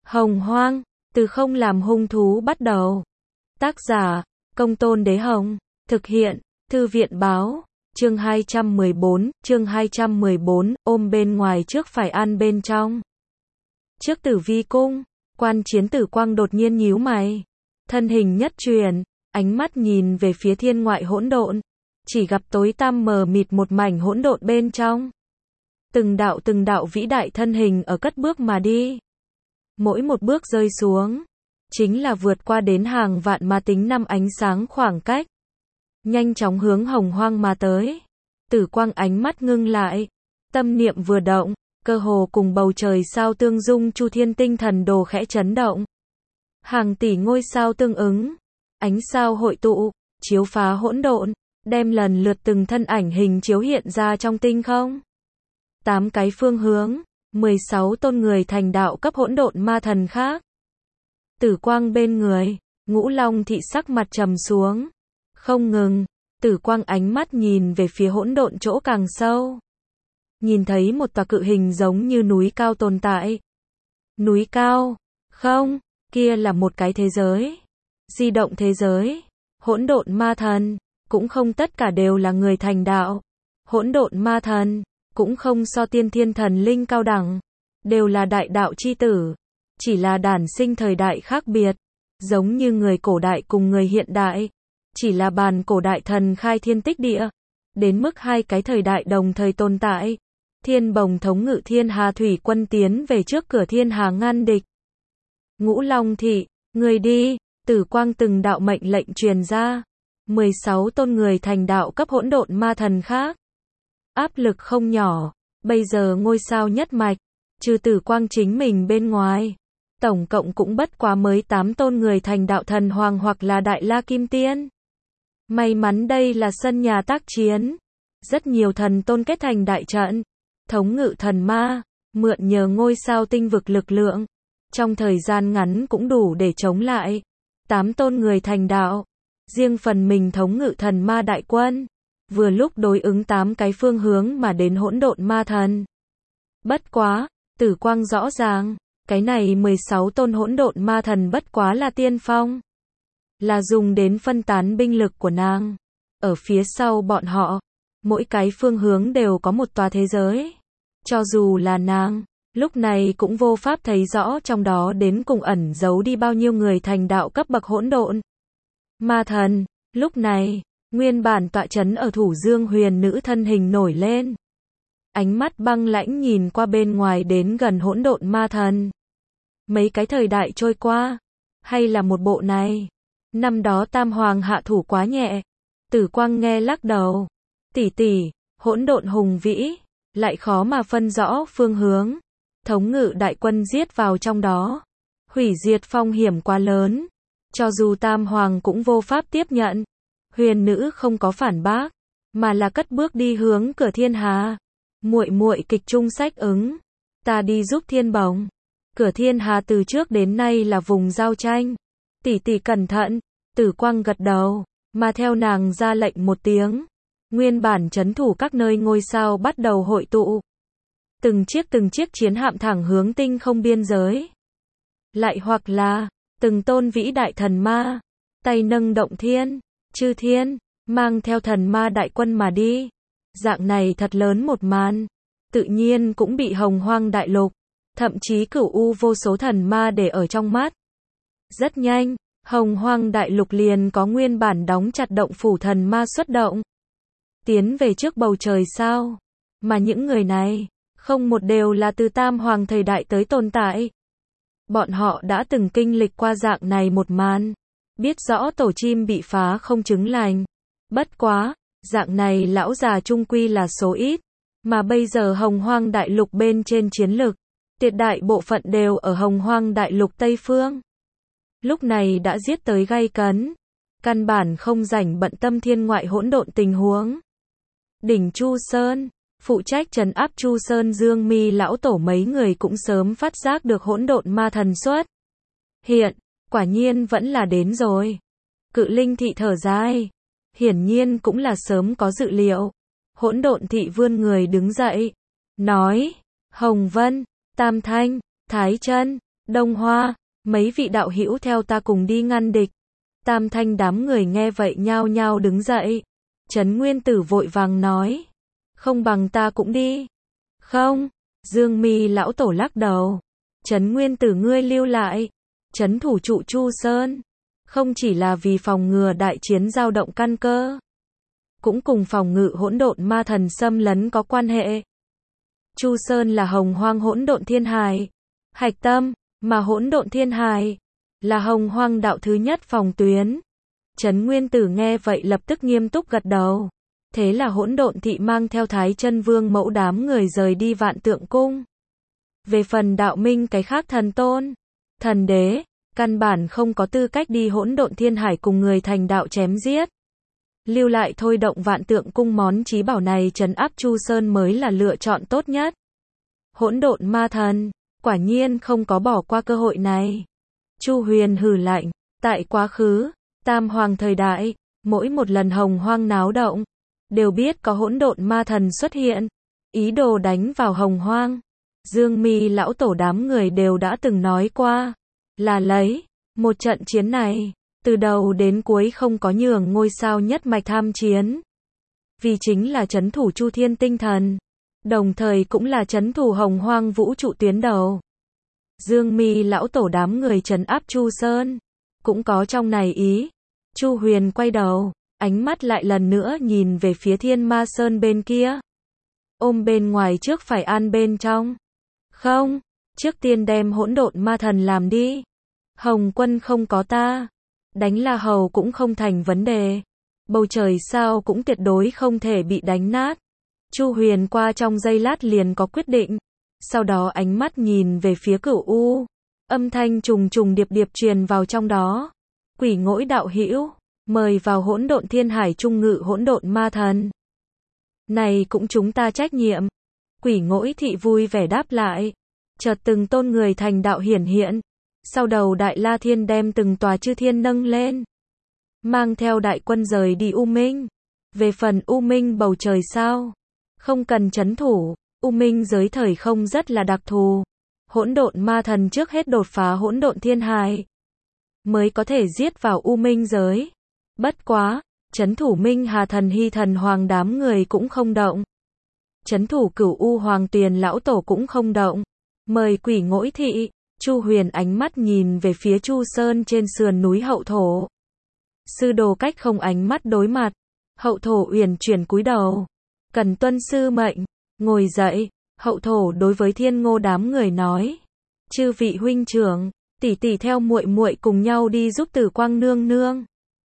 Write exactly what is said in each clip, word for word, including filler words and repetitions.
Hồng Hoang, từ không làm hung thú bắt đầu. Tác giả, Công Tôn Đế Hồng. Thực hiện, Thư viện báo. Chương hai trăm mười bốn, chương hai trăm mười bốn, ôm bên ngoài trước phải ăn bên trong. Trước Tử Vi cung, Quan Chiến Tử Quang đột nhiên nhíu mày. Thân hình nhất chuyển, ánh mắt nhìn về phía thiên ngoại hỗn độn, chỉ gặp tối tăm mờ mịt một mảnh hỗn độn bên trong. Từng đạo từng đạo vĩ đại thân hình ở cất bước mà đi. Mỗi một bước rơi xuống, chính là vượt qua đến hàng vạn ma tính năm ánh sáng khoảng cách. Nhanh chóng hướng Hồng Hoang mà tới. Tử Quang ánh mắt ngưng lại, tâm niệm vừa động, cơ hồ cùng bầu trời sao tương dung chu thiên tinh thần đồ khẽ chấn động. Hàng tỷ ngôi sao tương ứng, ánh sao hội tụ, chiếu phá hỗn độn, đem lần lượt từng thân ảnh hình chiếu hiện ra trong tinh không. Tám cái phương hướng, mười sáu tôn người thành đạo cấp hỗn độn ma thần khác. Tử Quang bên người, Ngũ Long thị sắc mặt trầm xuống. Không ngừng, Tử Quang ánh mắt nhìn về phía hỗn độn chỗ càng sâu. Nhìn thấy một tòa cự hình giống như núi cao tồn tại. Núi cao? Không, kia là một cái thế giới. Di động thế giới. Hỗn độn ma thần, cũng không tất cả đều là người thành đạo. Hỗn độn ma thần, cũng không so tiên thiên thần linh cao đẳng. Đều là đại đạo chi tử. Chỉ là đản sinh thời đại khác biệt. Giống như người cổ đại cùng người hiện đại. Chỉ là bàn cổ đại thần khai thiên tích địa. Đến mức hai cái thời đại đồng thời tồn tại. Thiên Bồng thống ngự thiên hà thủy quân tiến về trước cửa thiên hà ngăn địch. Ngũ Long thị, người đi. Tử Quang từng đạo mệnh lệnh truyền ra. mười sáu tôn người thành đạo cấp hỗn độn ma thần khác. Áp lực không nhỏ. Bây giờ ngôi sao nhất mạch, trừ Tử Quang chính mình bên ngoài, tổng cộng cũng bất quá mới tám tôn người thành đạo thần hoàng hoặc là đại la kim tiên. May mắn đây là sân nhà tác chiến. Rất nhiều thần tôn kết thành đại trận, thống ngự thần ma, mượn nhờ ngôi sao tinh vực lực lượng. Trong thời gian ngắn cũng đủ để chống lại tám tôn người thành đạo. Riêng phần mình thống ngự thần ma đại quân, vừa lúc đối ứng tám cái phương hướng mà đến hỗn độn ma thần. Bất quá, Tử Quang rõ ràng, cái này mười sáu tôn hỗn độn ma thần bất quá là tiên phong. Là dùng đến phân tán binh lực của nàng. Ở phía sau bọn họ, mỗi cái phương hướng đều có một tòa thế giới. Cho dù là nàng, lúc này cũng vô pháp thấy rõ trong đó đến cùng ẩn giấu đi bao nhiêu người thành đạo cấp bậc hỗn độn ma thần. Lúc này, nguyên bản tọa trấn ở Thủ Dương huyền nữ thân hình nổi lên. Ánh mắt băng lãnh nhìn qua bên ngoài đến gần hỗn độn ma thần. Mấy cái thời đại trôi qua, hay là một bộ này. Năm đó Tam Hoàng hạ thủ quá nhẹ. Tử Quang nghe lắc đầu. Tỷ tỷ, hỗn độn hùng vĩ, lại khó mà phân rõ phương hướng. Thống ngự đại quân giết vào trong đó. Hủy diệt phong hiểm quá lớn. Cho dù Tam Hoàng cũng vô pháp tiếp nhận. Huyền nữ không có phản bác, mà là cất bước đi hướng cửa thiên hà. Muội muội kịch trung sách ứng, ta đi giúp Thiên Bồng. Cửa thiên hà từ trước đến nay là vùng giao tranh. Tỷ tỷ cẩn thận. Tử Quang gật đầu, mà theo nàng ra lệnh một tiếng. Nguyên bản trấn thủ các nơi ngôi sao bắt đầu hội tụ. Từng chiếc từng chiếc chiến hạm thẳng hướng tinh không biên giới. Lại hoặc là, từng tôn vĩ đại thần ma, tay nâng động thiên, chư thiên, mang theo thần ma đại quân mà đi. Dạng này thật lớn một màn, tự nhiên cũng bị Hồng Hoang đại lục, thậm chí cửu u vô số thần ma để ở trong mắt. Rất nhanh, Hồng Hoang đại lục liền có nguyên bản đóng chặt động phủ thần ma xuất động. Tiến về trước bầu trời sao. Mà những người này, không một đều là từ Tam Hoàng thời đại tới tồn tại. Bọn họ đã từng kinh lịch qua dạng này một màn. Biết rõ tổ chim bị phá không chứng lành. Bất quá, dạng này lão già trung quy là số ít. Mà bây giờ Hồng Hoang đại lục bên trên chiến lực, tuyệt đại bộ phận đều ở Hồng Hoang đại lục Tây Phương. Lúc này đã giết tới gay cấn. Căn bản không rảnh bận tâm thiên ngoại hỗn độn tình huống. Đỉnh Chu Sơn, phụ trách trấn áp Chu Sơn Dương Mi lão tổ mấy người cũng sớm phát giác được hỗn độn ma thần xuất hiện. Quả nhiên vẫn là đến rồi. Cự Linh thị thở dài. Hiển nhiên cũng là sớm có dự liệu. Hỗn độn thị vươn người đứng dậy. Nói, Hồng Vân, Tam Thanh, Thái Chân, Đông Hoa, mấy vị đạo hữu theo ta cùng đi ngăn địch. Tam Thanh đám người nghe vậy nhao nhao đứng dậy. Trấn Nguyên Tử vội vàng nói. Không bằng ta cũng đi. Không, Dương Mi lão tổ lắc đầu. Trấn Nguyên Tử ngươi lưu lại. Trấn thủ trụ Chu Sơn. Không chỉ là vì phòng ngừa đại chiến dao động căn cơ. Cũng cùng phòng ngự hỗn độn ma thần xâm lấn có quan hệ. Chu Sơn là hồng hoang hỗn độn thiên hải. Hạch tâm, mà hỗn độn thiên hải. Là hồng hoang đạo thứ nhất phòng tuyến. Trấn Nguyên Tử nghe vậy lập tức nghiêm túc gật đầu. Thế là hỗn độn thị mang theo Thái Chân Vương mẫu đám người rời đi Vạn Tượng Cung. Về phần đạo minh cái khác thần tôn, thần đế, căn bản không có tư cách đi hỗn độn thiên hải cùng người thành đạo chém giết. Lưu lại thôi động Vạn Tượng Cung món chí bảo này trấn áp Chu Sơn mới là lựa chọn tốt nhất. Hỗn độn ma thần, quả nhiên không có bỏ qua cơ hội này. Chu Huyền hừ lạnh, tại quá khứ, Tam Hoàng thời đại, mỗi một lần hồng hoang náo động, đều biết có hỗn độn ma thần xuất hiện, ý đồ đánh vào hồng hoang. Dương Mi lão tổ đám người đều đã từng nói qua, là lấy, một trận chiến này, từ đầu đến cuối không có nhường ngôi sao nhất mạch tham chiến. Vì chính là trấn thủ Chu Thiên tinh thần, đồng thời cũng là trấn thủ hồng hoang vũ trụ tuyến đầu. Dương Mi lão tổ đám người trấn áp Chu Sơn, cũng có trong này ý. Chu Huyền quay đầu, ánh mắt lại lần nữa nhìn về phía Thiên Ma Sơn bên kia. Ôm bên ngoài trước phải an bên trong. Không, trước tiên đem hỗn độn ma thần làm đi. Hồng quân không có ta, đánh La Hầu cũng không thành vấn đề. Bầu trời sao cũng tuyệt đối không thể bị đánh nát. Chu Huyền qua trong giây lát liền có quyết định. Sau đó ánh mắt nhìn về phía Cửu U. Âm thanh trùng trùng điệp điệp truyền vào trong đó. Quỷ Ngỗi đạo hữu, mời vào hỗn độn thiên hải trung ngự hỗn độn ma thần. Này cũng chúng ta trách nhiệm. Quỷ Ngỗi thị vui vẻ đáp lại. Chợt từng tôn người thành đạo hiển hiện. Sau đầu Đại La Thiên đem từng tòa chư thiên nâng lên. Mang theo đại quân rời đi U Minh. Về phần U Minh bầu trời sao? Không cần trấn thủ. U Minh giới thời không rất là đặc thù. Hỗn độn ma thần trước hết đột phá hỗn độn thiên hải, mới có thể giết vào U Minh giới. Bất quá, trấn thủ Minh Hà thần Hy thần hoàng đám người cũng không động. Trấn thủ Cửu U Hoàng Tuyền lão tổ cũng không động. Mời Quỷ Ngỗi thị. Chu Huyền ánh mắt nhìn về phía Chu Sơn trên sườn núi hậu thổ. Sư đồ cách không ánh mắt đối mặt. Hậu thổ uyển chuyển cúi đầu. Cần tuân sư mệnh. Ngồi dậy, hậu thổ đối với Thiên Ngô đám người nói. Chư vị huynh trưởng, tỷ tỷ theo muội muội cùng nhau đi giúp Tử Quang nương nương.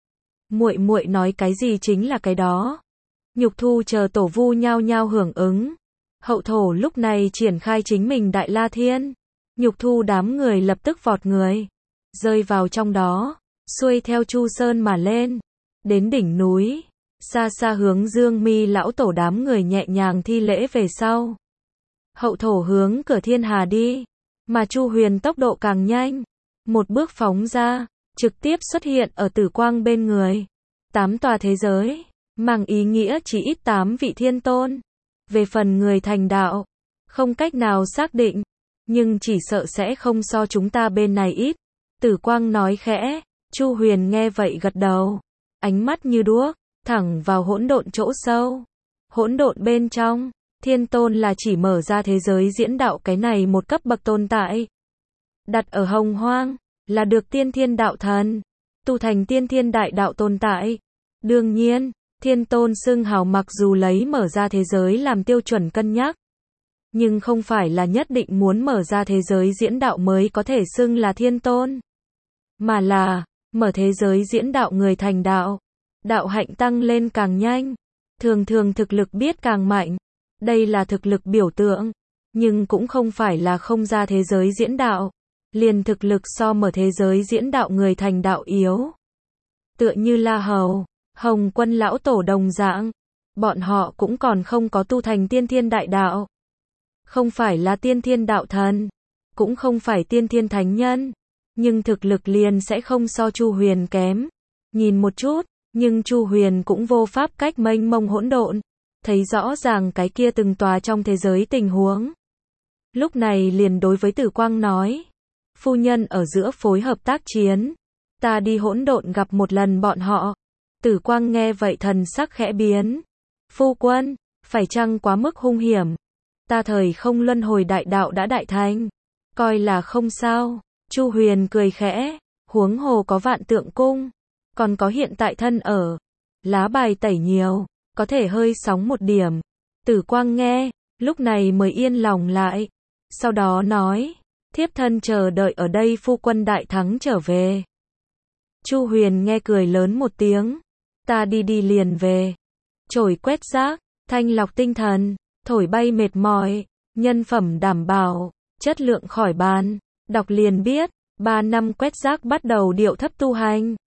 Muội muội nói cái gì chính là cái đó. Nhục Thu chờ tổ vu nhao nhao hưởng ứng. Hậu thổ lúc này triển khai chính mình Đại La Thiên. Nhục Thu đám người lập tức vọt người, rơi vào trong đó, xuôi theo Chu Sơn mà lên, đến đỉnh núi, xa xa hướng Dương Mi lão tổ đám người nhẹ nhàng thi lễ về sau. Hậu thổ hướng cửa thiên hà đi, mà Chu Huyền tốc độ càng nhanh, một bước phóng ra, trực tiếp xuất hiện ở Tử Quang bên người. Tám tòa thế giới, mang ý nghĩa chỉ ít tám vị thiên tôn. Về phần người thành đạo, không cách nào xác định, nhưng chỉ sợ sẽ không so chúng ta bên này ít. Tử Quang nói khẽ. Chu Huyền nghe vậy gật đầu, ánh mắt như đuốc, thẳng vào hỗn độn chỗ sâu. Hỗn độn bên trong, thiên tôn là chỉ mở ra thế giới diễn đạo cái này một cấp bậc tồn tại. Đặt ở hồng hoang, là được tiên thiên đạo thần, tu thành tiên thiên đại đạo tồn tại. Đương nhiên, thiên tôn xưng hào mặc dù lấy mở ra thế giới làm tiêu chuẩn cân nhắc, nhưng không phải là nhất định muốn mở ra thế giới diễn đạo mới có thể xưng là thiên tôn, mà là mở thế giới diễn đạo người thành đạo, đạo hạnh tăng lên càng nhanh, thường thường thực lực biết càng mạnh. Đây là thực lực biểu tượng, nhưng cũng không phải là không ra thế giới diễn đạo, liền thực lực so mở thế giới diễn đạo người thành đạo yếu. Tựa như La Hầu, Hồng Quân lão tổ đồng dạng, bọn họ cũng còn không có tu thành tiên thiên đại đạo. Không phải là tiên thiên đạo thần, cũng không phải tiên thiên thánh nhân, nhưng thực lực liền sẽ không so Chu Huyền kém. Nhìn một chút, nhưng Chu Huyền cũng vô pháp cách mênh mông hỗn độn, thấy rõ ràng cái kia từng tòa trong thế giới tình huống. Lúc này liền đối với Tử Quang nói, phu nhân ở giữa phối hợp tác chiến. Ta đi hỗn độn gặp một lần bọn họ. Tử Quang nghe vậy thần sắc khẽ biến. Phu quân, phải chăng quá mức hung hiểm? Ta thời không luân hồi đại đạo đã đại thành, coi là không sao. Chu Huyền cười khẽ, huống hồ có Vạn Tượng Cung, còn có hiện tại thân ở. Lá bài tẩy nhiều, có thể hơi sóng một điểm. Tử Quang nghe, lúc này mới yên lòng lại. Sau đó nói, thiếp thân chờ đợi ở đây phu quân đại thắng trở về. Chu Huyền nghe cười lớn một tiếng, ta đi đi liền về. Chổi quét rác, thanh lọc tinh thần, thổi bay mệt mỏi, nhân phẩm đảm bảo, chất lượng khỏi bàn. Đọc liền biết, ba năm quét rác bắt đầu điệu thấp tu hành.